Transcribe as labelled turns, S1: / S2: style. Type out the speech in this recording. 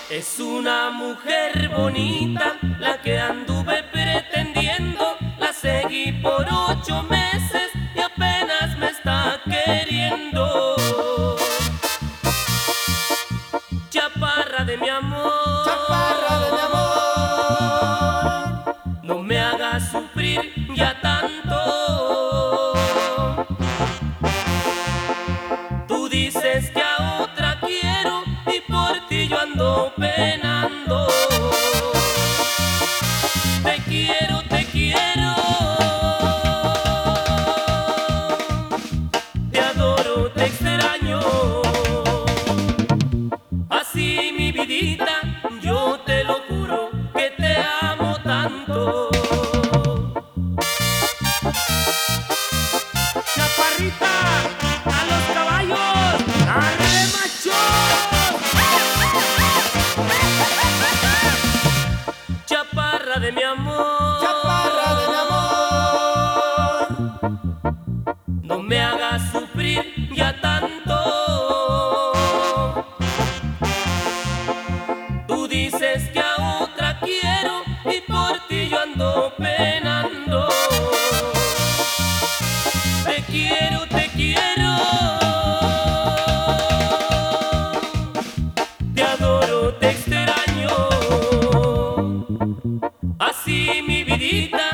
S1: Es una mujer bonita la que anduve pretendiendo. La seguí por 8 meses y apenas me está queriendo. Chaparra de mi amor,
S2: chaparra de mi amor,
S1: no me hagas sufrir ya tanto. Tú dices que a otra quiero y por ti yo ando penando. Te quiero, te quiero, te adoro, te extraño. Así mi vidita, yo te lo juro que te amo tanto.
S2: chaparrita, a los caballos, arre macho.
S1: Chaparra de mi amor,
S2: Chaparra de mi amor,
S1: no me hagas sufrir ya tanto. Tú dices que a otra quiero y por ti yo ando penando. Te quiero, te quiero, te adoro, te extraño. Así mi vidita,